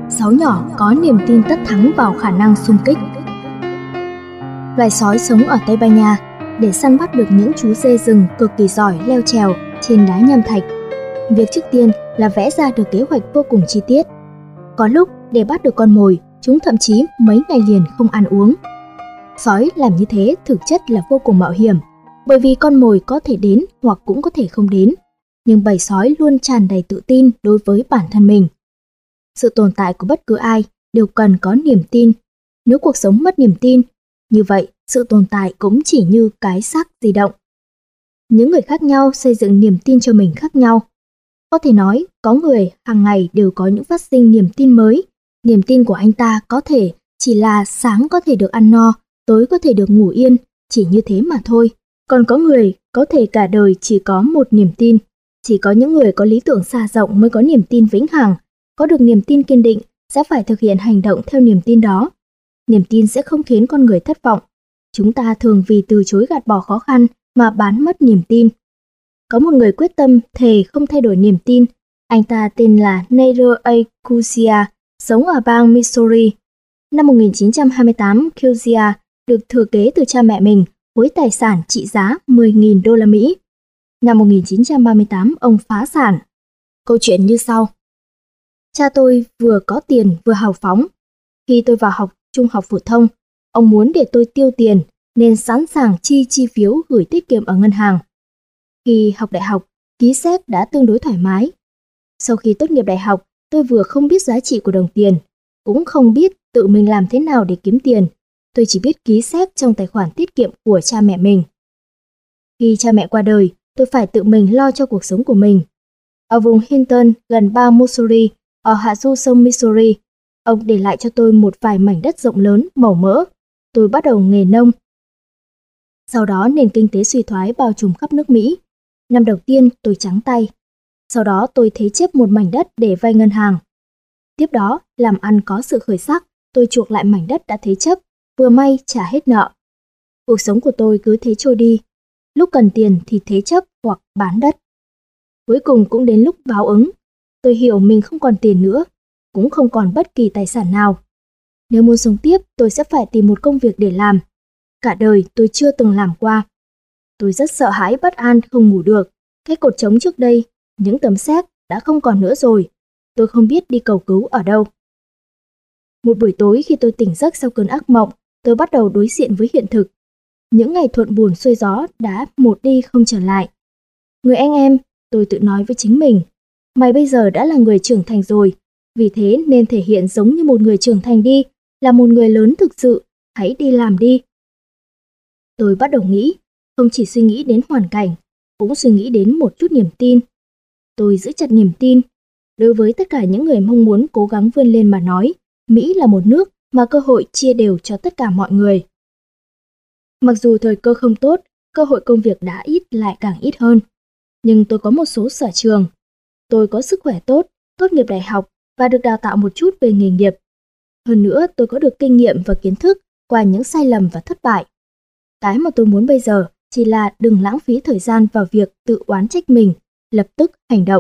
Sói nhỏ có niềm tin tất thắng vào khả năng xung kích. Loài sói sống ở Tây Ban Nha để săn bắt được những chú dê rừng cực kỳ giỏi leo trèo trên đá nham thạch. Việc trước tiên là vẽ ra được kế hoạch vô cùng chi tiết. Có lúc để bắt được con mồi, chúng thậm chí mấy ngày liền không ăn uống. Sói làm như thế thực chất là vô cùng mạo hiểm, bởi vì con mồi có thể đến hoặc cũng có thể không đến. Nhưng bầy sói luôn tràn đầy tự tin đối với bản thân mình. Sự tồn tại của bất cứ ai đều cần có niềm tin. Nếu cuộc sống mất niềm tin, như vậy sự tồn tại cũng chỉ như cái xác di động. Những người khác nhau xây dựng niềm tin cho mình khác nhau. Có thể nói, có người hàng ngày đều có những phát sinh niềm tin mới. Niềm tin của anh ta có thể chỉ là sáng có thể được ăn no, tối có thể được ngủ yên, chỉ như thế mà thôi. Còn có người có thể cả đời chỉ có một niềm tin. Chỉ có những người có lý tưởng xa rộng mới có niềm tin vĩnh hằng. Có được niềm tin kiên định sẽ phải thực hiện hành động theo niềm tin đó. Niềm tin sẽ không khiến con người thất vọng. Chúng ta thường vì từ chối gạt bỏ khó khăn mà bán mất niềm tin. Có một người quyết tâm thề không thay đổi niềm tin. Anh ta tên là Nader Kusia, sống ở bang Missouri. Năm 1928, Kusia được thừa kế từ cha mẹ mình với tài sản trị giá 10.000 đô la Mỹ. Năm 1938, ông phá sản. Câu chuyện như sau. Cha tôi vừa có tiền vừa hào phóng. Khi tôi vào học trung học phổ thông, ông muốn để tôi tiêu tiền nên sẵn sàng chi phiếu gửi tiết kiệm ở ngân hàng. Khi học đại học, ký séc đã tương đối thoải mái. Sau khi tốt nghiệp đại học, tôi vừa không biết giá trị của đồng tiền, cũng không biết tự mình làm thế nào để kiếm tiền. Tôi chỉ biết ký séc trong tài khoản tiết kiệm của cha mẹ mình. Khi cha mẹ qua đời, tôi phải tự mình lo cho cuộc sống của mình. Ở vùng Hinton, gần bang Missouri, ở hạ du sông Missouri, ông để lại cho tôi một vài mảnh đất rộng lớn, màu mỡ. Tôi bắt đầu nghề nông. Sau đó nền kinh tế suy thoái bao trùm khắp nước Mỹ. Năm đầu tiên tôi trắng tay. Sau đó tôi thế chấp một mảnh đất để vay ngân hàng. Tiếp đó, làm ăn có sự khởi sắc, tôi chuộc lại mảnh đất đã thế chấp, vừa may trả hết nợ. Cuộc sống của tôi cứ thế trôi đi. Lúc cần tiền thì thế chấp hoặc bán đất. Cuối cùng cũng đến lúc báo ứng. Tôi hiểu mình không còn tiền nữa, cũng không còn bất kỳ tài sản nào. Nếu muốn sống tiếp, tôi sẽ phải tìm một công việc để làm. Cả đời tôi chưa từng làm qua. Tôi rất sợ hãi bất an không ngủ được. Cái cột trống trước đây, những tấm séc đã không còn nữa rồi. Tôi không biết đi cầu cứu ở đâu. Một buổi tối khi tôi tỉnh giấc sau cơn ác mộng, tôi bắt đầu đối diện với hiện thực. Những ngày thuận buồm xuôi gió đã một đi không trở lại. Người anh em, tôi tự nói với chính mình. Mày bây giờ đã là người trưởng thành rồi. Vì thế nên thể hiện giống như một người trưởng thành đi, là một người lớn thực sự, hãy đi làm đi. Tôi bắt đầu nghĩ, không chỉ suy nghĩ đến hoàn cảnh, cũng suy nghĩ đến một chút niềm tin. Tôi giữ chặt niềm tin. Đối với tất cả những người mong muốn cố gắng vươn lên mà nói, Mỹ là một nước mà cơ hội chia đều cho tất cả mọi người. Mặc dù thời cơ không tốt, cơ hội công việc đã ít lại càng ít hơn. Nhưng tôi có một số sở trường. Tôi có sức khỏe tốt, tốt nghiệp đại học và được đào tạo một chút về nghề nghiệp. Hơn nữa, tôi có được kinh nghiệm và kiến thức qua những sai lầm và thất bại. Cái mà tôi muốn bây giờ chỉ là đừng lãng phí thời gian vào việc tự oán trách mình, lập tức hành động.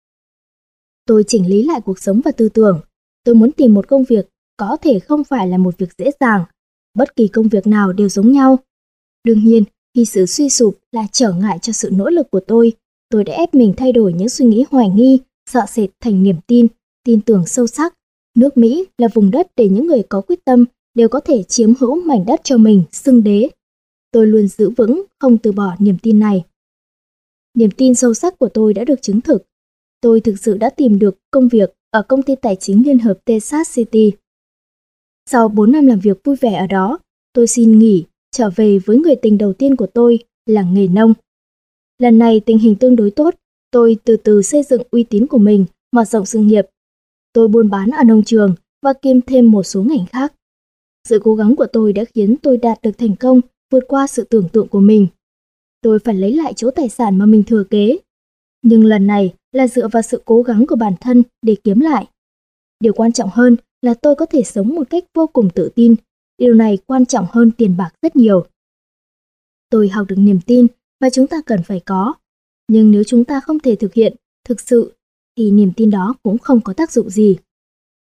Tôi chỉnh lý lại cuộc sống và tư tưởng. Tôi muốn tìm một công việc có thể không phải là một việc dễ dàng. Bất kỳ công việc nào đều giống nhau. Đương nhiên, khi sự suy sụp là trở ngại cho sự nỗ lực của tôi đã ép mình thay đổi những suy nghĩ hoài nghi, sợ sệt thành niềm tin, tin tưởng sâu sắc. Nước Mỹ là vùng đất để những người có quyết tâm đều có thể chiếm hữu mảnh đất cho mình, xưng đế. Tôi luôn giữ vững, không từ bỏ niềm tin này. Niềm tin sâu sắc của tôi đã được chứng thực. Tôi thực sự đã tìm được công việc ở công ty tài chính liên hợp Texas City. Sau 4 năm làm việc vui vẻ ở đó, tôi xin nghỉ, trở về với người tình đầu tiên của tôi là nghề nông. Lần này tình hình tương đối tốt, tôi từ từ xây dựng uy tín của mình, mở rộng sự nghiệp. Tôi buôn bán ở nông trường và kiêm thêm một số ngành khác. Sự cố gắng của tôi đã khiến tôi đạt được thành công, vượt qua sự tưởng tượng của mình. Tôi phải lấy lại chỗ tài sản mà mình thừa kế. Nhưng lần này là dựa vào sự cố gắng của bản thân để kiếm lại. Điều quan trọng hơn là tôi có thể sống một cách vô cùng tự tin. Điều này quan trọng hơn tiền bạc rất nhiều. Tôi học được niềm tin mà chúng ta cần phải có. Nhưng nếu chúng ta không thể thực hiện, thực sự, thì niềm tin đó cũng không có tác dụng gì.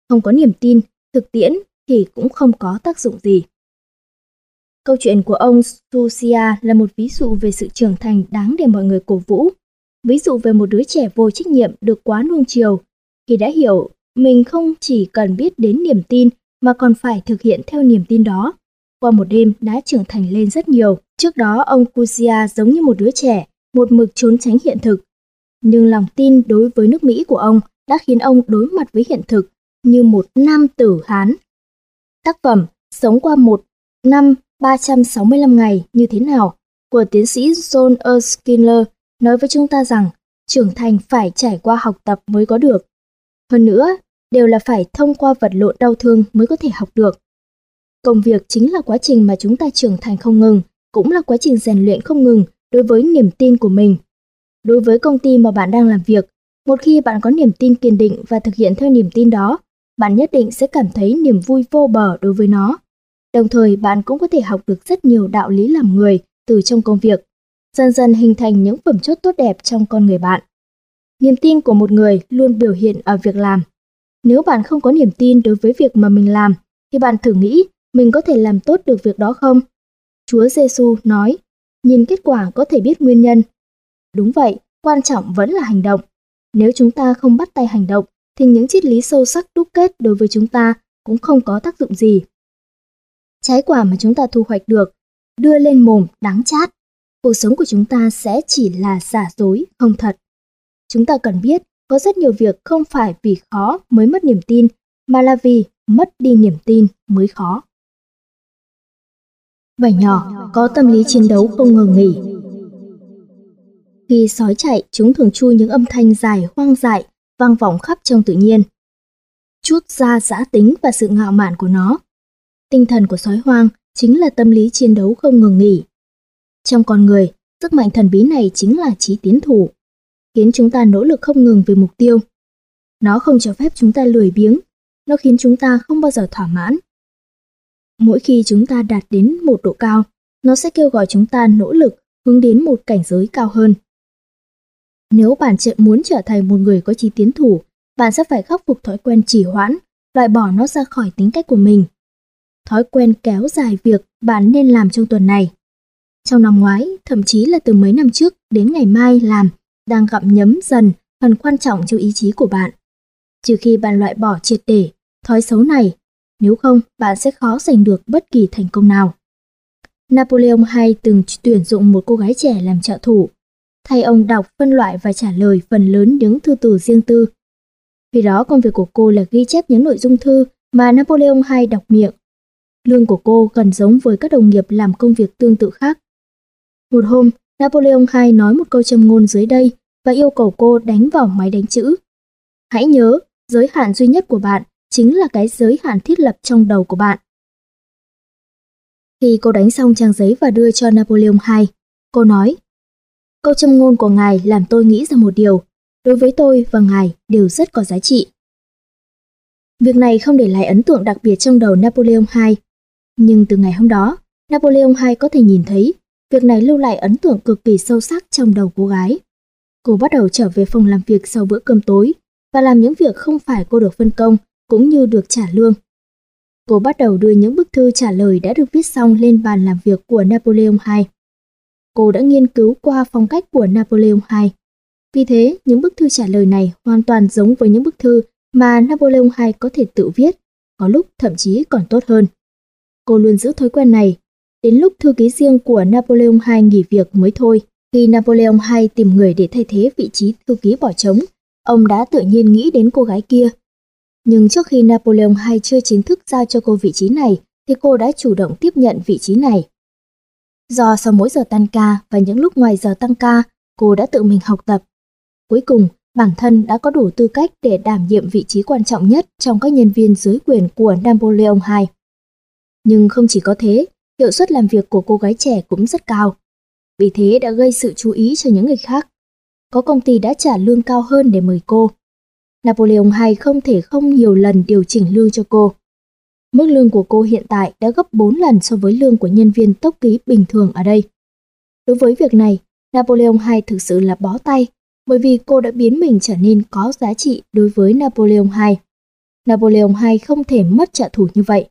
Không có niềm tin, thực tiễn thì cũng không có tác dụng gì. Câu chuyện của ông Susia là một ví dụ về sự trưởng thành đáng để mọi người cổ vũ. Ví dụ về một đứa trẻ vô trách nhiệm được quá nuông chiều, khi đã hiểu mình không chỉ cần biết đến niềm tin mà còn phải thực hiện theo niềm tin đó. Qua một đêm đã trưởng thành lên rất nhiều. Trước đó ông Kusia giống như một đứa trẻ, một mực trốn tránh hiện thực. Nhưng lòng tin đối với nước Mỹ của ông đã khiến ông đối mặt với hiện thực như một nam tử Hán. Tác phẩm Sống qua một năm 365 ngày như thế nào của tiến sĩ John Erskine nói với chúng ta rằng trưởng thành phải trải qua học tập mới có được. Hơn nữa, đều là phải thông qua vật lộn đau thương mới có thể học được. Công việc chính là quá trình mà chúng ta trưởng thành không ngừng, cũng là quá trình rèn luyện không ngừng đối với niềm tin của mình. Đối với công ty mà bạn đang làm việc, một khi bạn có niềm tin kiên định và thực hiện theo niềm tin đó, bạn nhất định sẽ cảm thấy niềm vui vô bờ đối với nó. Đồng thời bạn cũng có thể học được rất nhiều đạo lý làm người từ trong công việc, dần dần hình thành những phẩm chất tốt đẹp trong con người bạn. Niềm tin của một người luôn biểu hiện ở việc làm. Nếu bạn không có niềm tin đối với việc mà mình làm, thì bạn thử nghĩ mình có thể làm tốt được việc đó không? Chúa Giêsu nói, nhìn kết quả có thể biết nguyên nhân. Đúng vậy, quan trọng vẫn là hành động. Nếu chúng ta không bắt tay hành động, thì những triết lý sâu sắc đúc kết đối với chúng ta cũng không có tác dụng gì. Trái quả mà chúng ta thu hoạch được, đưa lên mồm đắng chát. Cuộc sống của chúng ta sẽ chỉ là giả dối, không thật. Chúng ta cần biết, có rất nhiều việc không phải vì khó mới mất niềm tin, mà là vì mất đi niềm tin mới khó. Vảy nhỏ có tâm lý chiến đấu không ngừng nghỉ. Khi sói chạy, chúng thường chui những âm thanh dài hoang dại, vang vọng khắp trong tự nhiên, chuốt ra dã tính và sự ngạo mạn của nó. Tinh thần của sói hoang chính là tâm lý chiến đấu không ngừng nghỉ. Trong con người, sức mạnh thần bí này chính là chí tiến thủ, khiến chúng ta nỗ lực không ngừng về mục tiêu. Nó không cho phép chúng ta lười biếng, nó khiến chúng ta không bao giờ thỏa mãn. Mỗi khi chúng ta đạt đến một độ cao, nó sẽ kêu gọi chúng ta nỗ lực hướng đến một cảnh giới cao hơn. Nếu bạn muốn trở thành một người có chí tiến thủ, bạn sẽ phải khắc phục thói quen trì hoãn, loại bỏ nó ra khỏi tính cách của mình. Thói quen kéo dài việc bạn nên làm trong tuần này. Trong năm ngoái, thậm chí là từ mấy năm trước đến ngày mai làm, đang gặm nhấm dần phần quan trọng trong ý chí của bạn. Trừ khi bạn loại bỏ triệt để thói xấu này, nếu không bạn sẽ khó giành được bất kỳ thành công nào. Napoleon II từng tuyển dụng một cô gái trẻ làm trợ thủ, thay ông đọc, phân loại và trả lời phần lớn những thư từ riêng tư. Vì đó công việc của cô là ghi chép những nội dung thư mà Napoleon II đọc miệng. Lương của cô gần giống với các đồng nghiệp làm công việc tương tự khác. Một hôm, Napoleon II nói một câu châm ngôn dưới đây và yêu cầu cô đánh vào máy đánh chữ. Hãy nhớ, giới hạn duy nhất của bạn chính là cái giới hạn thiết lập trong đầu của bạn. Khi cô đánh xong trang giấy và đưa cho Napoleon II, cô nói, câu châm ngôn của ngài làm tôi nghĩ ra một điều, đối với tôi và ngài đều rất có giá trị. Việc này không để lại ấn tượng đặc biệt trong đầu Napoleon II, nhưng từ ngày hôm đó, Napoleon II có thể nhìn thấy việc này lưu lại ấn tượng cực kỳ sâu sắc trong đầu cô gái. Cô bắt đầu trở về phòng làm việc sau bữa cơm tối và làm những việc không phải cô được phân công cũng như được trả lương. Cô bắt đầu đưa những bức thư trả lời đã được viết xong lên bàn làm việc của Napoleon II. Cô đã nghiên cứu qua phong cách của Napoleon II. Vì thế, những bức thư trả lời này hoàn toàn giống với những bức thư mà Napoleon II có thể tự viết, có lúc thậm chí còn tốt hơn. Cô luôn giữ thói quen này, đến lúc thư ký riêng của Napoleon II nghỉ việc mới thôi. Khi Napoleon II tìm người để thay thế vị trí thư ký bỏ trống, ông đã tự nhiên nghĩ đến cô gái kia. Nhưng trước khi Napoleon II chưa chính thức giao cho cô vị trí này, thì cô đã chủ động tiếp nhận vị trí này. Do sau mỗi giờ tan ca và những lúc ngoài giờ tăng ca, cô đã tự mình học tập. Cuối cùng, bản thân đã có đủ tư cách để đảm nhiệm vị trí quan trọng nhất trong các nhân viên dưới quyền của Napoleon II. Nhưng không chỉ có thế, hiệu suất làm việc của cô gái trẻ cũng rất cao. Vì thế đã gây sự chú ý cho những người khác. Có công ty đã trả lương cao hơn để mời cô. Napoleon II không thể không nhiều lần điều chỉnh lương cho cô. Mức lương của cô hiện tại đã gấp 4 lần so với lương của nhân viên tốc ký bình thường ở đây. Đối với việc này, Napoleon II thực sự là bó tay, bởi vì cô đã biến mình trở nên có giá trị đối với Napoleon II. Napoleon II không thể mất trợ thủ như vậy.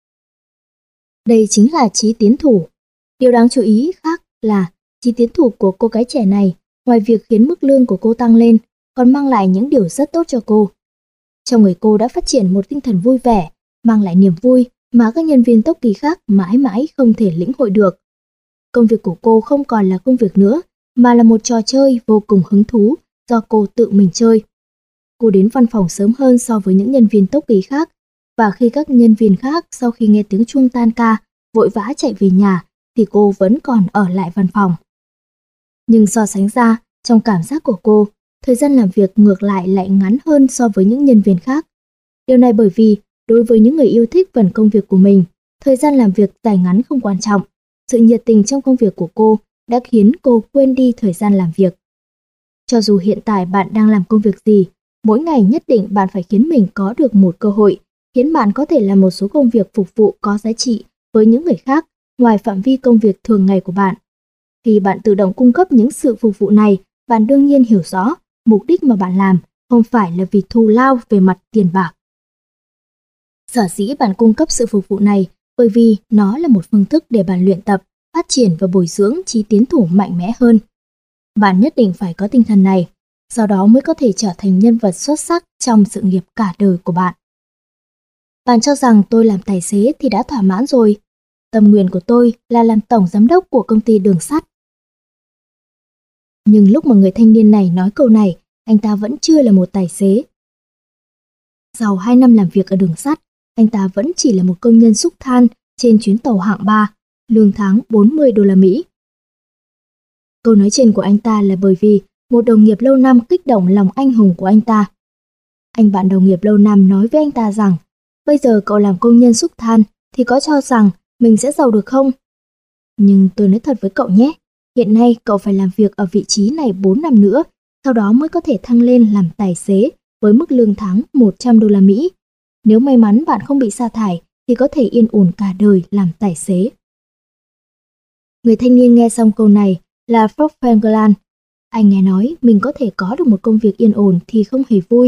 Đây chính là chí tiến thủ. Điều đáng chú ý khác là chí tiến thủ của cô gái trẻ này, ngoài việc khiến mức lương của cô tăng lên, còn mang lại những điều rất tốt cho cô. Trong người cô đã phát triển một tinh thần vui vẻ, mang lại niềm vui mà các nhân viên tốc ký khác mãi mãi không thể lĩnh hội được. Công việc của cô không còn là công việc nữa, mà là một trò chơi vô cùng hứng thú do cô tự mình chơi. Cô đến văn phòng sớm hơn so với những nhân viên tốc ký khác, và khi các nhân viên khác sau khi nghe tiếng chuông tan ca vội vã chạy về nhà thì cô vẫn còn ở lại văn phòng. Nhưng so sánh ra, trong cảm giác của cô, thời gian làm việc ngược lại lại ngắn hơn so với những nhân viên khác. Điều này bởi vì đối với những người yêu thích phần công việc của mình, thời gian làm việc dài ngắn không quan trọng. Sự nhiệt tình trong công việc của cô đã khiến cô quên đi thời gian làm việc. Cho dù hiện tại bạn đang làm công việc gì, mỗi ngày nhất định bạn phải khiến mình có được một cơ hội, khiến bạn có thể làm một số công việc phục vụ có giá trị với những người khác ngoài phạm vi công việc thường ngày của bạn. Khi bạn tự động cung cấp những sự phục vụ này, bạn đương nhiên hiểu rõ mục đích mà bạn làm không phải là vì thù lao về mặt tiền bạc. Sở dĩ bạn cung cấp sự phục vụ này bởi vì nó là một phương thức để bạn luyện tập, phát triển và bồi dưỡng chí tiến thủ mạnh mẽ hơn. Bạn nhất định phải có tinh thần này, sau đó mới có thể trở thành nhân vật xuất sắc trong sự nghiệp cả đời của bạn. Bạn cho rằng tôi làm tài xế thì đã thỏa mãn rồi. Tâm nguyện của tôi là làm tổng giám đốc của công ty đường sắt. Nhưng lúc mà người thanh niên này nói câu này, anh ta vẫn chưa là một tài xế. Sau 2 năm làm việc ở đường sắt, anh ta vẫn chỉ là một công nhân xúc than trên chuyến tàu hạng 3, lương tháng 40 đô la Mỹ. Câu nói trên của anh ta là bởi vì một đồng nghiệp lâu năm kích động lòng anh hùng của anh ta. Anh bạn đồng nghiệp lâu năm nói với anh ta rằng, bây giờ cậu làm công nhân xúc than thì có cho rằng mình sẽ giàu được không? Nhưng tôi nói thật với cậu nhé, hiện nay cậu phải làm việc ở vị trí này 4 năm nữa, sau đó mới có thể thăng lên làm tài xế với mức lương tháng 100 đô la Mỹ. Nếu may mắn bạn không bị sa thải thì có thể yên ổn cả đời làm tài xế. Người thanh niên nghe xong câu này là Fort Franklin. Anh nghe nói mình có thể có được một công việc yên ổn thì không hề vui.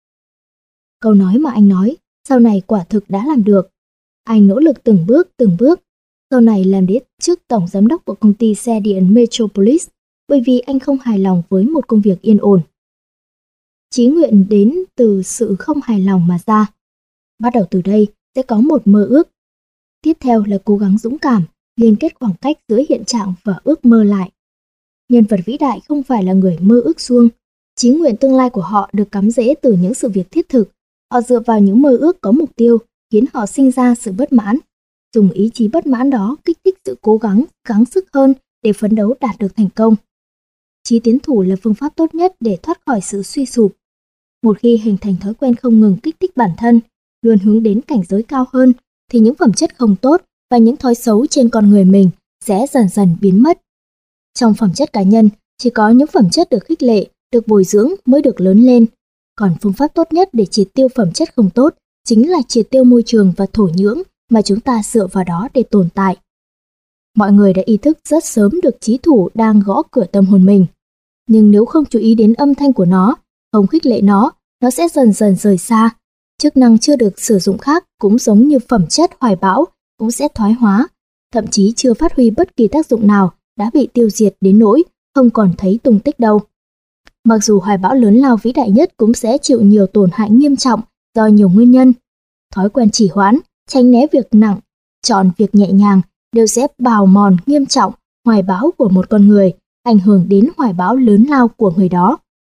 Câu nói mà anh nói, sau này quả thực đã làm được. Anh nỗ lực từng bước, sau này làm đến chức tổng giám đốc của công ty xe điện Metropolis, bởi vì anh không hài lòng với một công việc yên ổn. Chí nguyện đến từ sự không hài lòng mà ra. Bắt đầu từ đây sẽ có một mơ ước. Tiếp theo là cố gắng dũng cảm, liên kết khoảng cách giữa hiện trạng và ước mơ lại. Nhân vật vĩ đại không phải là người mơ ước suông. Chí nguyện tương lai của họ được cắm rễ từ những sự việc thiết thực. Họ dựa vào những mơ ước có mục tiêu, khiến họ sinh ra sự bất mãn. Dùng ý chí bất mãn đó kích thích sự cố gắng, gắng sức hơn để phấn đấu đạt được thành công. Chí tiến thủ là phương pháp tốt nhất để thoát khỏi sự suy sụp. Một khi hình thành thói quen không ngừng kích thích bản thân, luôn hướng đến cảnh giới cao hơn, thì những phẩm chất không tốt và những thói xấu trên con người mình sẽ dần dần biến mất. Trong phẩm chất cá nhân, chỉ có những phẩm chất được khích lệ, được bồi dưỡng mới được lớn lên. Còn phương pháp tốt nhất để triệt tiêu phẩm chất không tốt chính là triệt tiêu môi trường và thổ nhưỡng mà chúng ta dựa vào đó để tồn tại. Mọi người đã ý thức rất sớm được chí thủ đang gõ cửa tâm hồn mình. Nhưng nếu không chú ý đến âm thanh của nó, không khích lệ nó sẽ dần dần rời xa. Chức năng chưa được sử dụng khác cũng giống như phẩm chất hoài bão cũng sẽ thoái hóa, thậm chí chưa phát huy bất kỳ tác dụng nào đã bị tiêu diệt đến nỗi không còn thấy tung tích đâu. Mặc dù hoài bão lớn lao vĩ đại nhất cũng sẽ chịu nhiều tổn hại nghiêm trọng do nhiều nguyên nhân. Thói quen trì hoãn, tránh né việc nặng, chọn việc nhẹ nhàng đều sẽ bào mòn nghiêm trọng hoài bão của một con người, ảnh hưởng đến hoài bão lớn lao của người đó.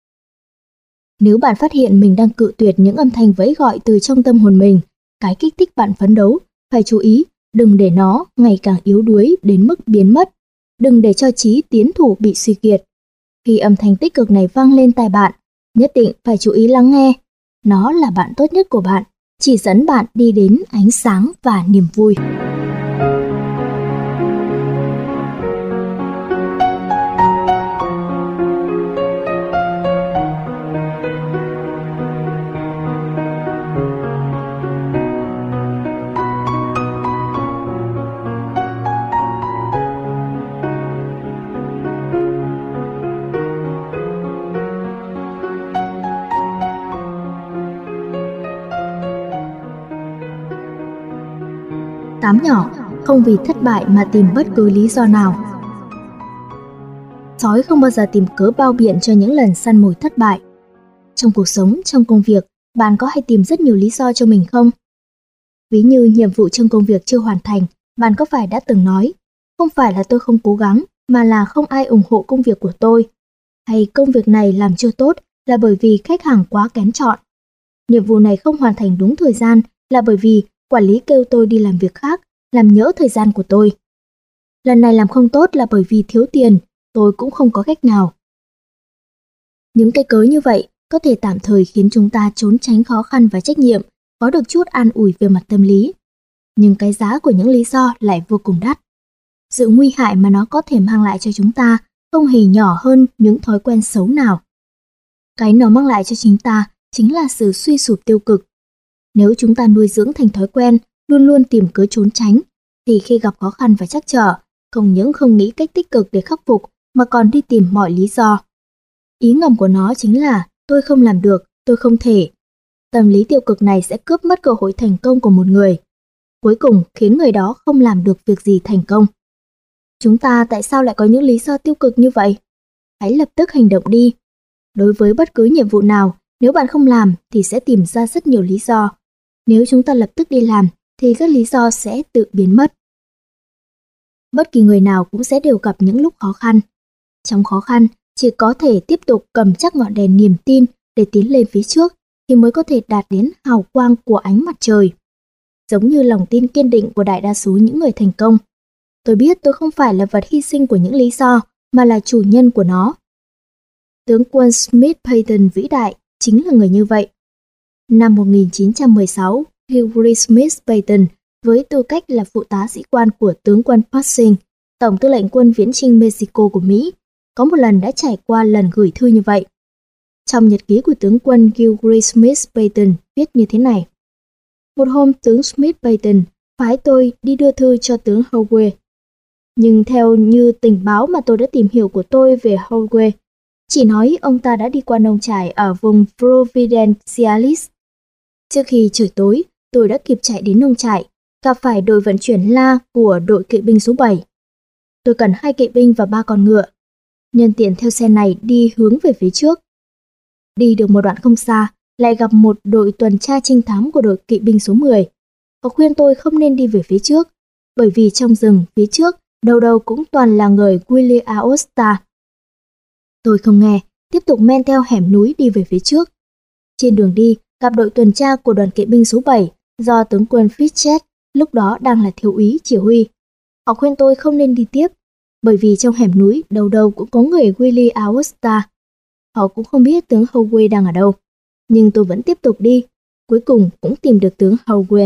Nếu bạn phát hiện mình đang cự tuyệt những âm thanh vẫy gọi từ trong tâm hồn mình, cái kích thích bạn phấn đấu, phải chú ý, đừng để nó ngày càng yếu đuối đến mức biến mất. Đừng để cho chí tiến thủ bị suy kiệt. Khi âm thanh tích cực này vang lên tai bạn, nhất định phải chú ý lắng nghe. Nó là bạn tốt nhất của bạn, chỉ dẫn bạn đi đến ánh sáng và niềm vui. Tám nhỏ, không vì thất bại mà tìm bất cứ lý do nào. Sói không bao giờ tìm cớ bao biện cho những lần săn mồi thất bại. Trong cuộc sống, trong công việc, bạn có hay tìm rất nhiều lý do cho mình không? Ví như nhiệm vụ trong công việc chưa hoàn thành, bạn có phải đã từng nói, không phải là tôi không cố gắng, mà là không ai ủng hộ công việc của tôi. Hay công việc này làm chưa tốt là bởi vì khách hàng quá kén chọn. Nhiệm vụ này không hoàn thành đúng thời gian là bởi vì quản lý kêu tôi đi làm việc khác, làm nhỡ thời gian của tôi. Lần này làm không tốt là bởi vì thiếu tiền, tôi cũng không có cách nào. Những cái cớ như vậy có thể tạm thời khiến chúng ta trốn tránh khó khăn và trách nhiệm, có được chút an ủi về mặt tâm lý. Nhưng cái giá của những lý do lại vô cùng đắt. Sự nguy hại mà nó có thể mang lại cho chúng ta không hề nhỏ hơn những thói quen xấu nào. Cái nó mang lại cho chúng ta chính là sự suy sụp tiêu cực. Nếu chúng ta nuôi dưỡng thành thói quen, luôn luôn tìm cớ trốn tránh, thì khi gặp khó khăn và trắc trở, không những không nghĩ cách tích cực để khắc phục, mà còn đi tìm mọi lý do. Ý ngầm của nó chính là tôi không làm được, tôi không thể. Tâm lý tiêu cực này sẽ cướp mất cơ hội thành công của một người. Cuối cùng khiến người đó không làm được việc gì thành công. Chúng ta tại sao lại có những lý do tiêu cực như vậy? Hãy lập tức hành động đi. Đối với bất cứ nhiệm vụ nào, nếu bạn không làm thì sẽ tìm ra rất nhiều lý do. Nếu chúng ta lập tức đi làm thì các lý do sẽ tự biến mất. Bất kỳ người nào cũng sẽ đều gặp những lúc khó khăn. Trong khó khăn, chỉ có thể tiếp tục cầm chắc ngọn đèn niềm tin để tiến lên phía trước thì mới có thể đạt đến hào quang của ánh mặt trời. Giống như lòng tin kiên định của đại đa số những người thành công. Tôi biết tôi không phải là vật hy sinh của những lý do, mà là chủ nhân của nó. Tướng quân Smith Payton vĩ đại chính là người như vậy. Năm 1916, Hugh Smith Payton, với tư cách là phụ tá sĩ quan của tướng quân Pershing, tổng tư lệnh quân viễn chinh Mexico của Mỹ, có một lần đã trải qua lần gửi thư như vậy. Trong nhật ký của tướng quân Hugh Smith Payton viết như thế này. Một hôm tướng Smith Payton phái tôi đi đưa thư cho tướng Howe. Nhưng theo như tình báo mà tôi đã tìm hiểu của tôi về Howe, chỉ nói ông ta đã đi qua nông trại ở vùng Providenciales. Trước khi trời tối, tôi đã kịp chạy đến nông trại, gặp phải đội vận chuyển La của đội kỵ binh số 7. Tôi cần 2 kỵ binh và 3 con ngựa. Nhân tiện theo xe này đi hướng về phía trước. Đi được một đoạn không xa, lại gặp một đội tuần tra trinh thám của đội kỵ binh số 10. Họ khuyên tôi không nên đi về phía trước, bởi vì trong rừng phía trước đâu đâu cũng toàn là người Willie Aosta. Tôi không nghe, tiếp tục men theo hẻm núi đi về phía trước. Trên đường đi, gặp đội tuần tra của đoàn kỵ binh số 7 do tướng quân Fitchett lúc đó đang là thiếu úy chỉ huy. Họ khuyên tôi không nên đi tiếp, bởi vì trong hẻm núi đâu đâu cũng có người Willie Aosta. Họ cũng không biết tướng Howe đang ở đâu, nhưng tôi vẫn tiếp tục đi, cuối cùng cũng tìm được tướng Howe.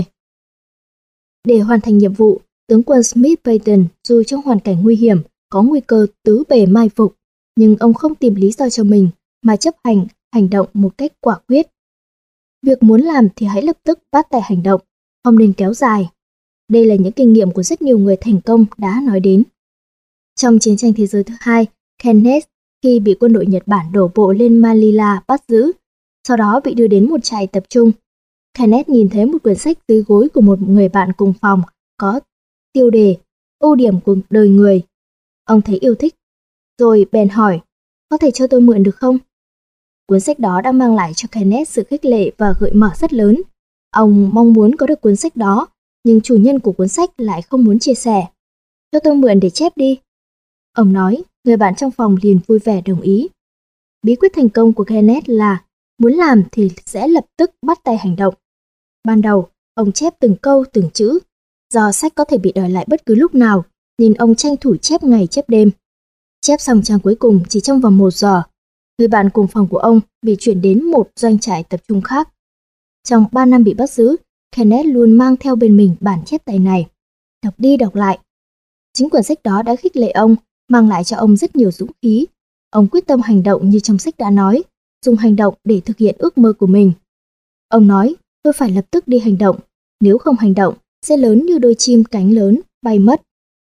Để hoàn thành nhiệm vụ, tướng quân Smith Payton dù trong hoàn cảnh nguy hiểm, có nguy cơ tứ bề mai phục, nhưng ông không tìm lý do cho mình mà chấp hành động một cách quả quyết. Việc muốn làm thì hãy lập tức bắt tay hành động, không nên kéo dài. Đây là những kinh nghiệm của rất nhiều người thành công đã nói đến. Trong chiến tranh thế giới thứ hai, Kenneth khi bị quân đội Nhật Bản đổ bộ lên Manila bắt giữ, sau đó bị đưa đến một trại tập trung. Kenneth nhìn thấy một quyển sách dưới gối của một người bạn cùng phòng có tiêu đề ưu điểm của đời người. Ông thấy yêu thích, rồi bèn hỏi, có thể cho tôi mượn được không? Cuốn sách đó đã mang lại cho Kenneth sự khích lệ và gợi mở rất lớn. Ông mong muốn có được cuốn sách đó, nhưng chủ nhân của cuốn sách lại không muốn chia sẻ. Cho tôi mượn để chép đi. Ông nói, người bạn trong phòng liền vui vẻ đồng ý. Bí quyết thành công của Kenneth là muốn làm thì sẽ lập tức bắt tay hành động. Ban đầu, ông chép từng câu từng chữ. Do sách có thể bị đòi lại bất cứ lúc nào, nên ông tranh thủ chép ngày chép đêm. Chép xong trang cuối cùng chỉ trong vòng 1 giờ. Người bạn cùng phòng của ông bị chuyển đến một doanh trại tập trung khác. Trong 3 năm bị bắt giữ, Kenneth luôn mang theo bên mình bản chép tay này. Đọc đi đọc lại. Chính quyển sách đó đã khích lệ ông, mang lại cho ông rất nhiều dũng khí. Ông quyết tâm hành động như trong sách đã nói, dùng hành động để thực hiện ước mơ của mình. Ông nói, tôi phải lập tức đi hành động, nếu không hành động, sẽ lớn như đôi chim cánh lớn, bay mất.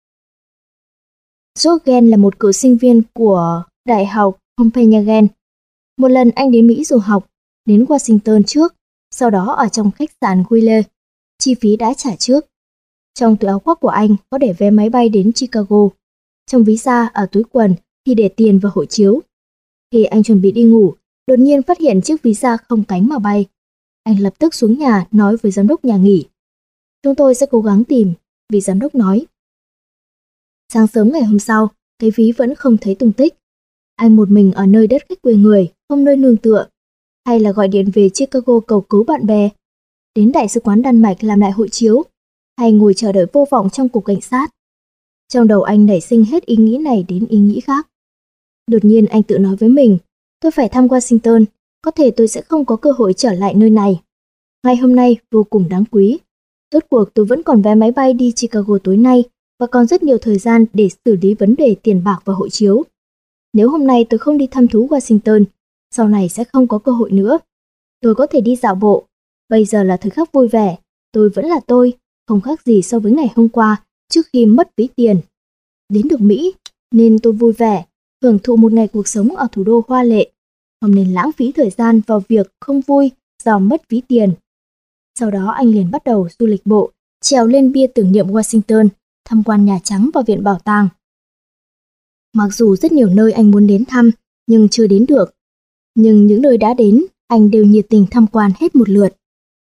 Jorgen là một cựu sinh viên của Đại học Copenhagen. Một lần anh đến Mỹ du học, đến Washington trước, sau đó ở trong khách sạn Wheeler, chi phí đã trả trước. Trong túi áo khoác của anh có để vé máy bay đến Chicago. Trong ví da ở túi quần thì để tiền và hộ chiếu. Khi anh chuẩn bị đi ngủ, đột nhiên phát hiện chiếc ví da không cánh mà bay. Anh lập tức xuống nhà nói với giám đốc nhà nghỉ. Chúng tôi sẽ cố gắng tìm, vị giám đốc nói. Sáng sớm ngày hôm sau, cái ví vẫn không thấy tung tích. Anh một mình ở nơi đất khách quê người, không nơi nương tựa. Hay là gọi điện về Chicago cầu cứu bạn bè, đến Đại sứ quán Đan Mạch làm lại hộ chiếu, hay ngồi chờ đợi vô vọng trong cục cảnh sát. Trong đầu anh nảy sinh hết ý nghĩ này đến ý nghĩ khác. Đột nhiên anh tự nói với mình, tôi phải thăm Washington, có thể tôi sẽ không có cơ hội trở lại nơi này. Ngày hôm nay vô cùng đáng quý. Rốt cuộc tôi vẫn còn vé máy bay đi Chicago tối nay và còn rất nhiều thời gian để xử lý vấn đề tiền bạc và hộ chiếu. Nếu hôm nay tôi không đi thăm thú Washington, sau này sẽ không có cơ hội nữa. Tôi có thể đi dạo bộ. Bây giờ là thời khắc vui vẻ. Tôi vẫn là tôi, không khác gì so với ngày hôm qua trước khi mất ví tiền. Đến được Mỹ, nên tôi vui vẻ, hưởng thụ một ngày cuộc sống ở thủ đô hoa lệ. Không nên lãng phí thời gian vào việc không vui do mất ví tiền. Sau đó anh liền bắt đầu du lịch bộ, trèo lên bia tưởng niệm Washington, tham quan Nhà Trắng và Viện Bảo tàng. Mặc dù rất nhiều nơi anh muốn đến thăm, nhưng chưa đến được. Nhưng những nơi đã đến, anh đều nhiệt tình tham quan hết một lượt.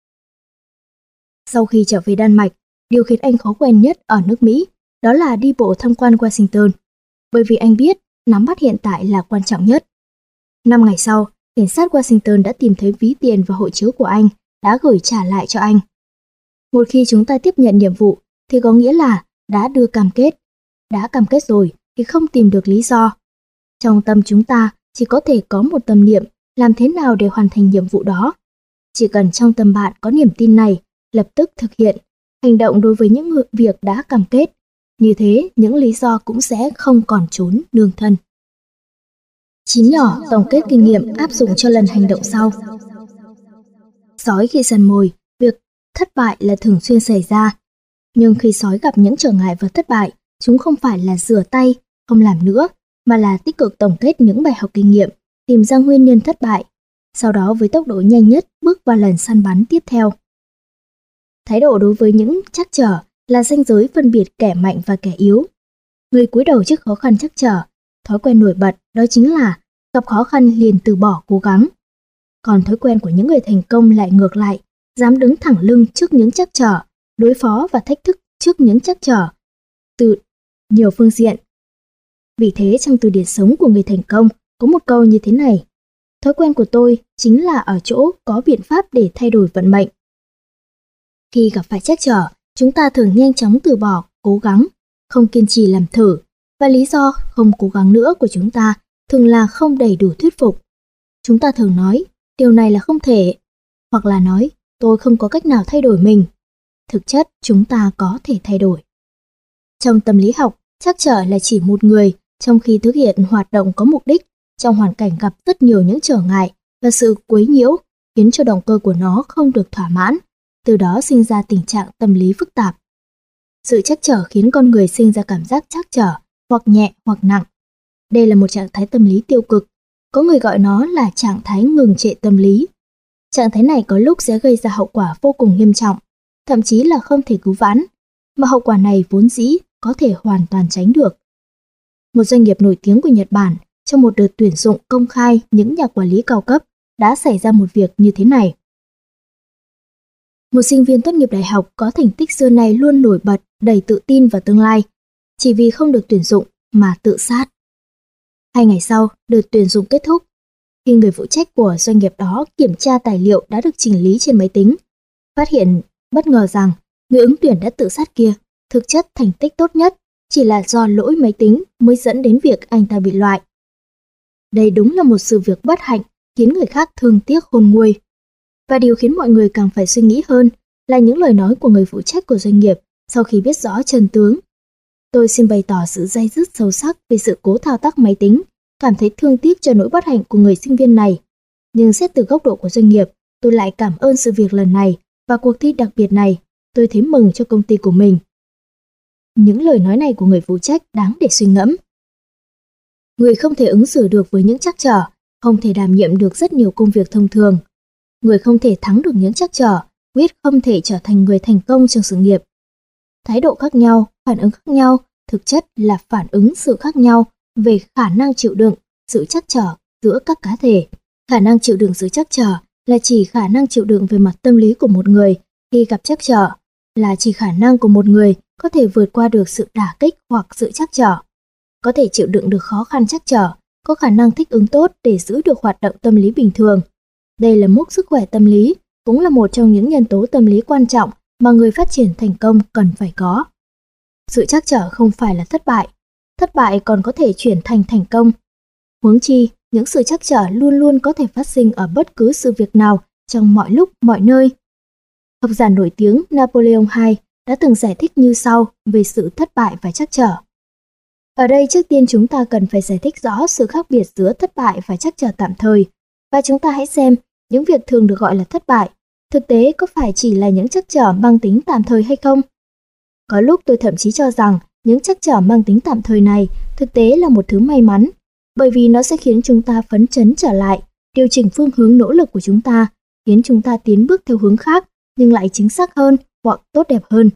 Sau khi trở về Đan Mạch, điều khiến anh khó quen nhất ở nước Mỹ đó là đi bộ tham quan Washington, bởi vì anh biết nắm bắt hiện tại là quan trọng nhất. 5 ngày sau, cảnh sát Washington đã tìm thấy ví tiền và hộ chiếu của anh, đã gửi trả lại cho anh. Một khi chúng ta tiếp nhận nhiệm vụ thì có nghĩa là đã đưa cam kết. Đã cam kết rồi thì không tìm được lý do. Trong tâm chúng ta chỉ có thể có một tâm niệm làm thế nào để hoàn thành nhiệm vụ đó. Chỉ cần trong tâm bạn có niềm tin này, lập tức thực hiện, hành động đối với những việc đã cam kết. Như thế, những lý do cũng sẽ không còn trốn nương thân. 9 nhỏ tổng kết kinh nghiệm áp dụng cho lần hành động sau. Sói khi săn mồi, việc thất bại là thường xuyên xảy ra. Nhưng khi sói gặp những trở ngại và thất bại, chúng không phải là rửa tay, không làm nữa, mà là tích cực tổng kết những bài học kinh nghiệm, tìm ra nguyên nhân thất bại, sau đó với tốc độ nhanh nhất bước vào lần săn bắn tiếp theo. Thái độ đối với những trắc trở là ranh giới phân biệt kẻ mạnh và kẻ yếu. Người cúi đầu trước khó khăn trắc trở, thói quen nổi bật đó chính là gặp khó khăn liền từ bỏ cố gắng. Còn thói quen của những người thành công lại ngược lại, dám đứng thẳng lưng trước những trắc trở, đối phó và thách thức trước những trắc trở từ nhiều phương diện. Vì thế trong từ điển sống của người thành công có một câu như thế này: thói quen của tôi chính là ở chỗ có biện pháp để thay đổi vận mệnh. Khi gặp phải trắc trở, chúng ta thường nhanh chóng từ bỏ, cố gắng, không kiên trì làm thử, và lý do không cố gắng nữa của chúng ta thường là không đầy đủ thuyết phục. Chúng ta thường nói, điều này là không thể, hoặc là nói, tôi không có cách nào thay đổi mình. Thực chất, chúng ta có thể thay đổi. Trong tâm lý học, trắc trở là chỉ một người trong khi thực hiện hoạt động có mục đích, trong hoàn cảnh gặp rất nhiều những trở ngại và sự quấy nhiễu, khiến cho động cơ của nó không được thỏa mãn, từ đó sinh ra tình trạng tâm lý phức tạp. Sự trắc trở khiến con người sinh ra cảm giác trắc trở, hoặc nhẹ hoặc nặng. Đây là một trạng thái tâm lý tiêu cực, có người gọi nó là trạng thái ngừng trệ tâm lý. Trạng thái này có lúc sẽ gây ra hậu quả vô cùng nghiêm trọng, thậm chí là không thể cứu vãn, mà hậu quả này vốn dĩ có thể hoàn toàn tránh được. Một doanh nghiệp nổi tiếng của Nhật Bản trong một đợt tuyển dụng công khai những nhà quản lý cao cấp đã xảy ra một việc như thế này. Một sinh viên tốt nghiệp đại học có thành tích xưa nay luôn nổi bật, đầy tự tin vào tương lai, chỉ vì không được tuyển dụng mà tự sát. 2 ngày sau, đợt tuyển dụng kết thúc. Khi người phụ trách của doanh nghiệp đó kiểm tra tài liệu đã được chỉnh lý trên máy tính, phát hiện bất ngờ rằng người ứng tuyển đã tự sát kia thực chất thành tích tốt nhất chỉ là do lỗi máy tính mới dẫn đến việc anh ta bị loại. Đây đúng là một sự việc bất hạnh khiến người khác thương tiếc khôn nguôi. Và điều khiến mọi người càng phải suy nghĩ hơn là những lời nói của người phụ trách của doanh nghiệp sau khi biết rõ chân tướng. Tôi xin bày tỏ sự day dứt sâu sắc về sự cố thao tác máy tính, cảm thấy thương tiếc cho nỗi bất hạnh của người sinh viên này. Nhưng xét từ góc độ của doanh nghiệp, tôi lại cảm ơn sự việc lần này và cuộc thi đặc biệt này. Tôi thấy mừng cho công ty của mình. Những lời nói này của người phụ trách đáng để suy ngẫm. Người không thể ứng xử được với những trắc trở, không thể đảm nhiệm được rất nhiều công việc thông thường. Người không thể thắng được những trắc trở, quyết không thể trở thành người thành công trong sự nghiệp. thái độ khác nhau, phản ứng khác nhau, thực chất là phản ứng sự khác nhau về khả năng chịu đựng, sự trắc trở giữa các cá thể. Khả năng chịu đựng sự trắc trở là chỉ khả năng chịu đựng về mặt tâm lý của một người khi gặp trắc trở, là chỉ khả năng của một người có thể vượt qua được sự đả kích hoặc sự trắc trở, có thể chịu đựng được khó khăn trắc trở, có khả năng thích ứng tốt để giữ được hoạt động tâm lý bình thường. Đây là mốc sức khỏe tâm lý, cũng là một trong những nhân tố tâm lý quan trọng mà người phát triển thành công cần phải có. Sự trắc trở không phải là thất bại còn có thể chuyển thành thành công. Huống chi, những sự trắc trở luôn luôn có thể phát sinh ở bất cứ sự việc nào, trong mọi lúc, mọi nơi. Học giả nổi tiếng Napoleon II đã từng giải thích như sau về sự thất bại và trắc trở. Ở đây trước tiên chúng ta cần phải giải thích rõ sự khác biệt giữa thất bại và trắc trở tạm thời, và chúng ta hãy xem những việc thường được gọi là thất bại, thực tế có phải chỉ là những trắc trở mang tính tạm thời hay không? Có lúc tôi thậm chí cho rằng những trắc trở mang tính tạm thời này thực tế là một thứ may mắn, bởi vì nó sẽ khiến chúng ta phấn chấn trở lại, điều chỉnh phương hướng nỗ lực của chúng ta, khiến chúng ta tiến bước theo hướng khác nhưng lại chính xác hơn hoặc tốt đẹp hơn.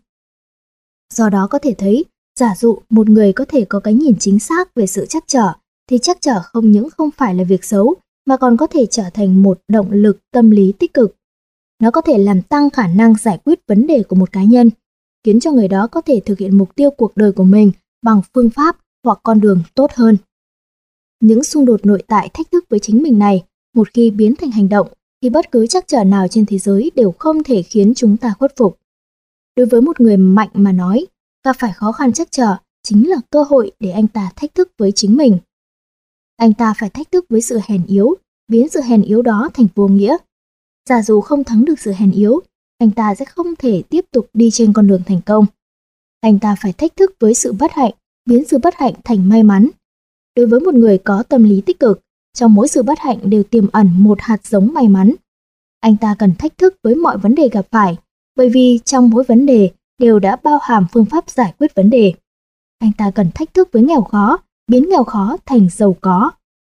Do đó có thể thấy, giả dụ một người có thể có cái nhìn chính xác về sự trắc trở, thì trắc trở không những không phải là việc xấu, mà còn có thể trở thành một động lực tâm lý tích cực. Nó có thể làm tăng khả năng giải quyết vấn đề của một cá nhân, khiến cho người đó có thể thực hiện mục tiêu cuộc đời của mình bằng phương pháp hoặc con đường tốt hơn. Những xung đột nội tại thách thức với chính mình này, một khi biến thành hành động, thì bất cứ trắc trở nào trên thế giới đều không thể khiến chúng ta khuất phục. Đối với một người mạnh mà nói, gặp phải khó khăn trắc trở chính là cơ hội để anh ta thách thức với chính mình. Anh ta phải thách thức với sự hèn yếu, biến sự hèn yếu đó thành vô nghĩa. Giả dù không thắng được sự hèn yếu, anh ta sẽ không thể tiếp tục đi trên con đường thành công. Anh ta phải thách thức với sự bất hạnh, biến sự bất hạnh thành may mắn. Đối với một người có tâm lý tích cực, trong mỗi sự bất hạnh đều tiềm ẩn một hạt giống may mắn. Anh ta cần thách thức với mọi vấn đề gặp phải, bởi vì trong mỗi vấn đề đều đã bao hàm phương pháp giải quyết vấn đề. Anh ta cần thách thức với nghèo khó, biến nghèo khó thành giàu có.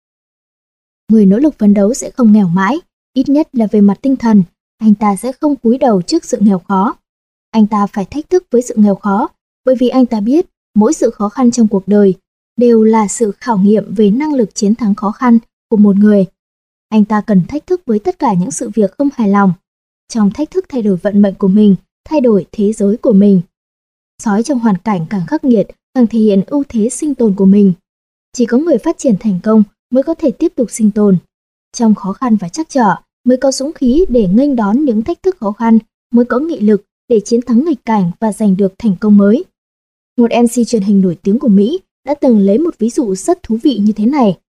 Người nỗ lực phấn đấu sẽ không nghèo mãi, ít nhất là về mặt tinh thần, anh ta sẽ không cúi đầu trước sự nghèo khó. Anh ta phải thách thức với sự nghèo khó, bởi vì anh ta biết mỗi sự khó khăn trong cuộc đời đều là sự khảo nghiệm về năng lực chiến thắng khó khăn của một người. Anh ta cần thách thức với tất cả những sự việc không hài lòng, trong thách thức thay đổi vận mệnh của mình, thay đổi thế giới của mình. Sói trong hoàn cảnh càng khắc nghiệt, càng thể hiện ưu thế sinh tồn của mình. Chỉ có người phát triển thành công mới có thể tiếp tục sinh tồn. Trong khó khăn và trắc trở mới có dũng khí để nghênh đón những thách thức khó khăn, mới có nghị lực để chiến thắng nghịch cảnh và giành được thành công mới. Một MC truyền hình nổi tiếng của Mỹ đã từng lấy một ví dụ rất thú vị như thế này.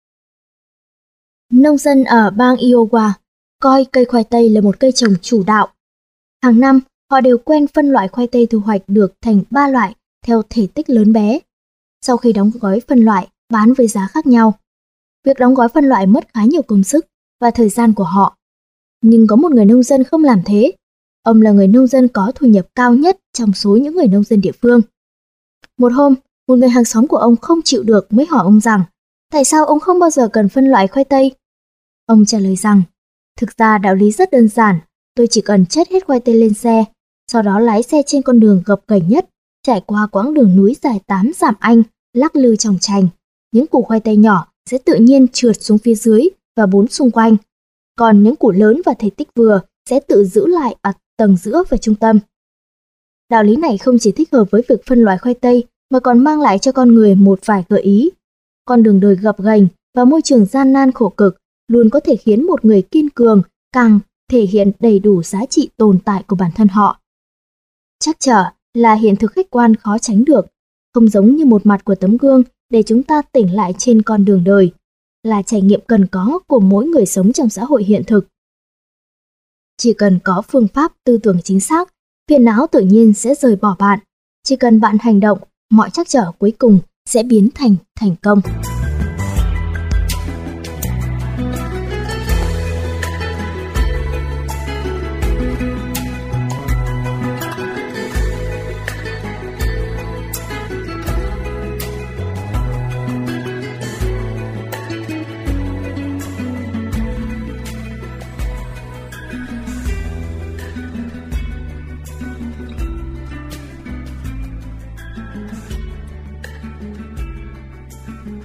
Nông dân ở bang Iowa coi cây khoai tây là một cây trồng chủ đạo. Hàng năm, họ đều quen phân loại khoai tây thu hoạch được thành 3 loại theo thể tích lớn bé. Sau khi đóng gói phân loại, bán với giá khác nhau. Việc đóng gói phân loại mất khá nhiều công sức và thời gian của họ. Nhưng có một người nông dân không làm thế. Ông là người nông dân có thu nhập cao nhất trong số những người nông dân địa phương. Một hôm, một người hàng xóm của ông không chịu được mới hỏi ông rằng tại sao ông không bao giờ cần phân loại khoai tây. Ông trả lời rằng, thực ra đạo lý rất đơn giản, tôi chỉ cần chất hết khoai tây lên xe, sau đó lái xe trên con đường gập ghềnh nhất, trải qua quãng đường núi dài 8 dặm Anh, lắc lư chòng chành. Những củ khoai tây nhỏ sẽ tự nhiên trượt xuống phía dưới và bốn xung quanh, còn những củ lớn và thể tích vừa sẽ tự giữ lại ở tầng giữa và trung tâm. Đạo lý này không chỉ thích hợp với việc phân loại khoai tây mà còn mang lại cho con người một vài gợi ý. Con đường đời gập ghềnh và môi trường gian nan khổ cực luôn có thể khiến một người kiên cường càng thể hiện đầy đủ giá trị tồn tại của bản thân họ. Trắc trở là hiện thực khách quan khó tránh được, không giống như một mặt của tấm gương để chúng ta tỉnh lại trên con đường đời, là trải nghiệm cần có của mỗi người sống trong xã hội hiện thực. Chỉ cần có phương pháp tư tưởng chính xác, phiền não tự nhiên sẽ rời bỏ bạn. Chỉ cần bạn hành động, mọi trắc trở cuối cùng sẽ biến thành thành công.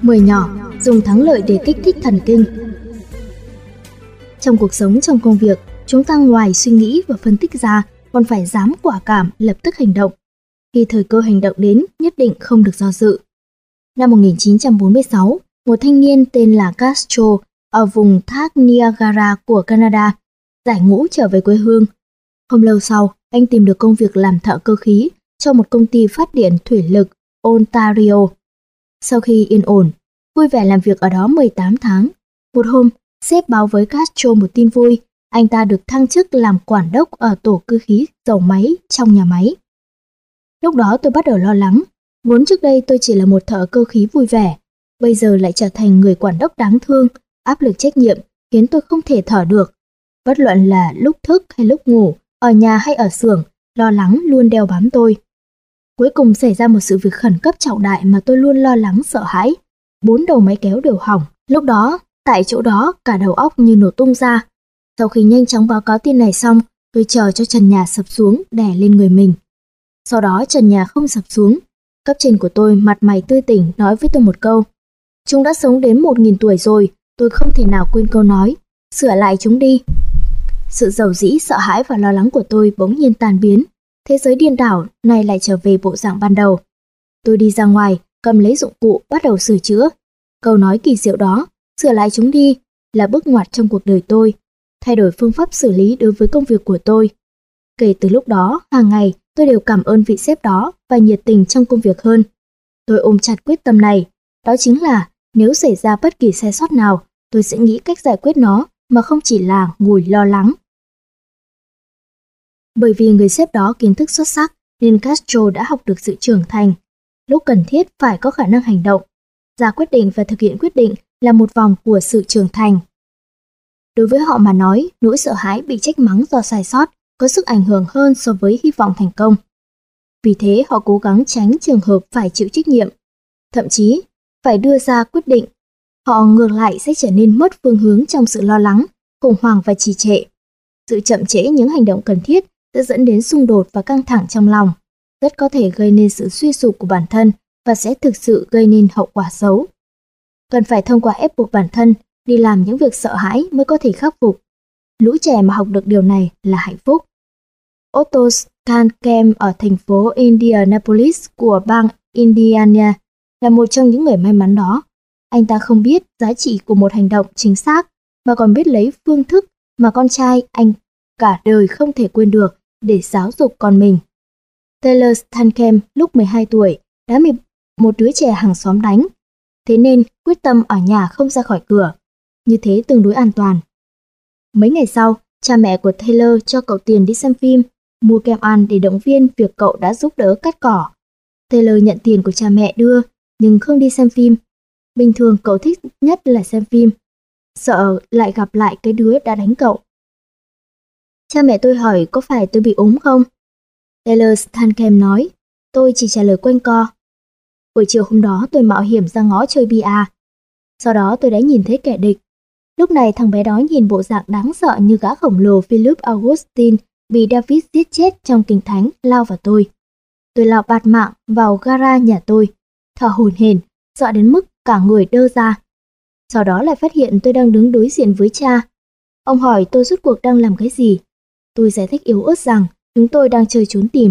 10 nhỏ dùng thắng lợi để kích thích thần kinh. Trong cuộc sống, trong công việc, chúng ta ngoài suy nghĩ và phân tích ra, còn phải dám quả cảm, lập tức hành động. Khi thời cơ hành động đến, nhất định không được do dự. Năm 1946, một thanh niên tên là Castro ở vùng thác Niagara của Canada giải ngũ trở về quê hương. Không lâu sau, anh tìm được công việc làm thợ cơ khí cho một công ty phát điện thủy lực Ontario. Sau khi yên ổn, vui vẻ làm việc ở đó 18 tháng, một hôm, sếp báo với Castro một tin vui, anh ta được thăng chức làm quản đốc ở tổ cơ khí dầu máy trong nhà máy. Lúc đó tôi bắt đầu lo lắng, vốn trước đây tôi chỉ là một thợ cơ khí vui vẻ, bây giờ lại trở thành người quản đốc đáng thương, áp lực trách nhiệm khiến tôi không thể thở được. Bất luận là lúc thức hay lúc ngủ, ở nhà hay ở xưởng, lo lắng luôn đeo bám tôi. Cuối cùng xảy ra một sự việc khẩn cấp trọng đại mà tôi luôn lo lắng sợ hãi. 4 đầu máy kéo đều hỏng. Lúc đó, tại chỗ đó, cả đầu óc như nổ tung ra. Sau khi nhanh chóng báo cáo tin này xong, tôi chờ cho trần nhà sập xuống đè lên người mình. Sau đó trần nhà không sập xuống. Cấp trên của tôi mặt mày tươi tỉnh nói với tôi một câu. Chúng đã sống đến 1000 tuổi rồi, tôi không thể nào quên câu nói. Sửa lại chúng đi. Sự dầu dĩ, sợ hãi và lo lắng của tôi bỗng nhiên tan biến. Thế giới điên đảo này lại trở về bộ dạng ban đầu. Tôi đi ra ngoài, cầm lấy dụng cụ, bắt đầu sửa chữa. Câu nói kỳ diệu đó, sửa lại chúng đi, là bước ngoặt trong cuộc đời tôi, thay đổi phương pháp xử lý đối với công việc của tôi. Kể từ lúc đó, hàng ngày, tôi đều cảm ơn vị sếp đó và nhiệt tình trong công việc hơn. Tôi ôm chặt quyết tâm này, đó chính là nếu xảy ra bất kỳ sai sót nào, tôi sẽ nghĩ cách giải quyết nó mà không chỉ là ngồi lo lắng. Bởi vì người sếp đó kiến thức xuất sắc nên Castro đã học được sự trưởng thành. Lúc cần thiết phải có khả năng hành động. Ra quyết định và thực hiện quyết định là một vòng của sự trưởng thành. Đối với họ mà nói, nỗi sợ hãi bị trách mắng do sai sót có sức ảnh hưởng hơn so với hy vọng thành công. Vì thế họ cố gắng tránh trường hợp phải chịu trách nhiệm. Thậm chí, phải đưa ra quyết định. Họ ngược lại sẽ trở nên mất phương hướng trong sự lo lắng, khủng hoảng và trì trệ. Sự chậm trễ những hành động cần thiết sẽ dẫn đến xung đột và căng thẳng trong lòng, rất có thể gây nên sự suy sụp của bản thân và sẽ thực sự gây nên hậu quả xấu. Cần phải thông qua ép buộc bản thân đi làm những việc sợ hãi mới có thể khắc phục. Lũ trẻ mà học được điều này là hạnh phúc. Otto Schankem ở thành phố Indianapolis của bang Indiana là một trong những người may mắn đó. Anh ta không biết giá trị của một hành động chính xác mà còn biết lấy phương thức mà con trai anh cả đời không thể quên được để giáo dục con mình. Taylor Schankem lúc 12 tuổi đã bị một đứa trẻ hàng xóm đánh, thế nên quyết tâm ở nhà không ra khỏi cửa, như thế tương đối an toàn. Mấy ngày sau, cha mẹ của Taylor cho cậu tiền đi xem phim, mua kem ăn để động viên việc cậu đã giúp đỡ cắt cỏ. Taylor nhận tiền của cha mẹ đưa, nhưng không đi xem phim. Bình thường cậu thích nhất là xem phim, sợ lại gặp lại cái đứa đã đánh cậu. Cha mẹ tôi hỏi có phải tôi bị ốm không? Taylor Schankem nói, tôi chỉ trả lời quanh co. Buổi chiều hôm đó tôi mạo hiểm ra ngõ chơi bia. Sau đó tôi đã nhìn thấy kẻ địch. Lúc này thằng bé đó nhìn bộ dạng đáng sợ như gã khổng lồ Philip Augustine bị David giết chết trong Kinh Thánh lao vào tôi. Tôi lao bạt mạng vào gara nhà tôi, thở hổn hển, sợ đến mức cả người đơ ra. Sau đó lại phát hiện tôi đang đứng đối diện với cha. Ông hỏi tôi rốt cuộc đang làm cái gì. Tôi giải thích yếu ớt rằng chúng tôi đang chơi trốn tìm.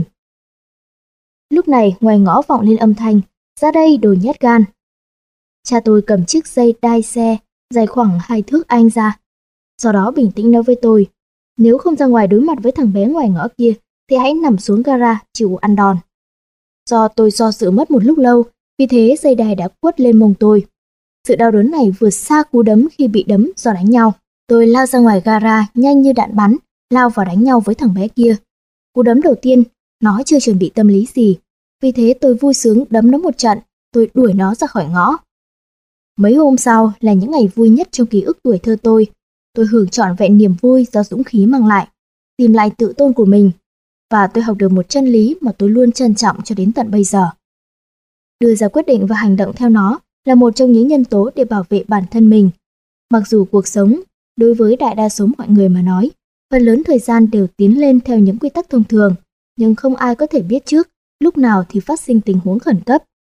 Lúc này ngoài ngõ vọng lên âm thanh, ra đây đồ nhát gan. Cha tôi cầm chiếc dây đai xe dài khoảng 2 thước anh ra. Sau đó bình tĩnh nói với tôi, nếu không ra ngoài đối mặt với thằng bé ngoài ngõ kia thì hãy nằm xuống gara chịu ăn đòn. Do tôi do dự mất một lúc lâu, vì thế dây đai đã quất lên mông tôi. Sự đau đớn này vượt xa cú đấm khi bị đấm do đánh nhau. Tôi lao ra ngoài gara nhanh như đạn bắn, lao vào đánh nhau với thằng bé kia. Cú đấm đầu tiên, nó chưa chuẩn bị tâm lý gì. Vì thế tôi vui sướng đấm nó một trận, tôi đuổi nó ra khỏi ngõ. Mấy hôm sau là những ngày vui nhất trong ký ức tuổi thơ tôi. Tôi hưởng trọn vẹn niềm vui do dũng khí mang lại, tìm lại tự tôn của mình. Và tôi học được một chân lý mà tôi luôn trân trọng cho đến tận bây giờ. Đưa ra quyết định và hành động theo nó là một trong những nhân tố để bảo vệ bản thân mình. Mặc dù cuộc sống, đối với đại đa số mọi người mà nói, phần lớn thời gian đều tiến lên theo những quy tắc thông thường, nhưng không ai có thể biết trước lúc nào thì phát sinh tình huống khẩn cấp.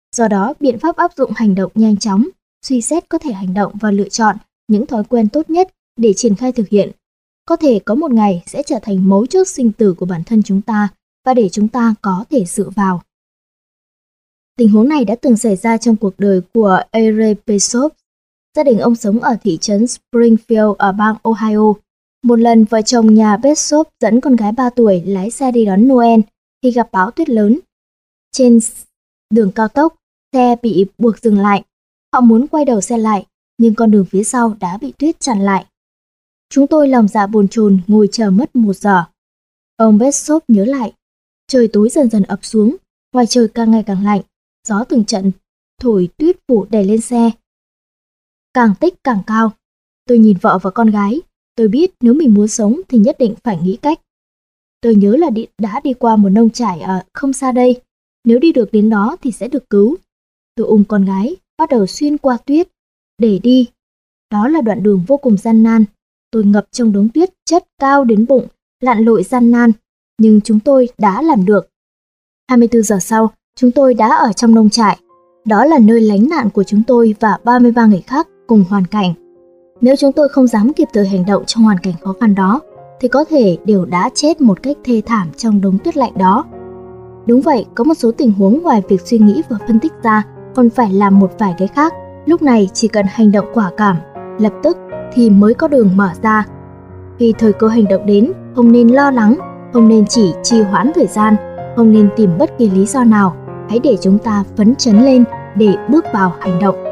Do đó, biện pháp áp dụng hành động nhanh chóng, suy xét có thể hành động và lựa chọn những thói quen tốt nhất để triển khai thực hiện. Có thể có một ngày sẽ trở thành mấu chốt sinh tử của bản thân chúng ta và để chúng ta có thể dựa vào. Tình huống này đã từng xảy ra trong cuộc đời của Ray Bishop. Gia đình ông sống ở thị trấn Springfield ở bang Ohio. Một lần vợ chồng nhà Bishop dẫn con gái 3 tuổi lái xe đi đón Noel thì gặp bão tuyết lớn. Trên đường cao tốc, xe bị buộc dừng lại. Họ muốn quay đầu xe lại, nhưng con đường phía sau đã bị tuyết chặn lại. Chúng tôi lòng dạ bồn chồn ngồi chờ mất 1 giờ. Ông Bishop nhớ lại, trời tối dần dần ập xuống, ngoài trời càng ngày càng lạnh, gió từng trận thổi tuyết phủ đầy lên xe. Càng tích càng cao. Tôi nhìn vợ và con gái, tôi biết nếu mình muốn sống thì nhất định phải nghĩ cách. Tôi nhớ là đã đi qua một nông trại ở không xa đây, nếu đi được đến đó thì sẽ được cứu. Tôi ôm con gái, bắt đầu xuyên qua tuyết, để đi. Đó là đoạn đường vô cùng gian nan. Tôi ngập trong đống tuyết chất cao đến bụng, lặn lội gian nan, nhưng chúng tôi đã làm được. 24 giờ sau, chúng tôi đã ở trong nông trại. Đó là nơi lánh nạn của chúng tôi và 33 người khác cùng hoàn cảnh. Nếu chúng tôi không dám kịp thời hành động trong hoàn cảnh khó khăn đó, thì có thể đều đã chết một cách thê thảm trong đống tuyết lạnh đó. Đúng vậy, có một số tình huống ngoài việc suy nghĩ và phân tích ra, còn phải làm một vài cái khác. Lúc này chỉ cần hành động quả cảm, lập tức thì mới có đường mở ra. Khi thời cơ hành động đến, không nên lo lắng, không nên chỉ trì hoãn thời gian, không nên tìm bất kỳ lý do nào. Hãy để chúng ta phấn chấn lên để bước vào hành động.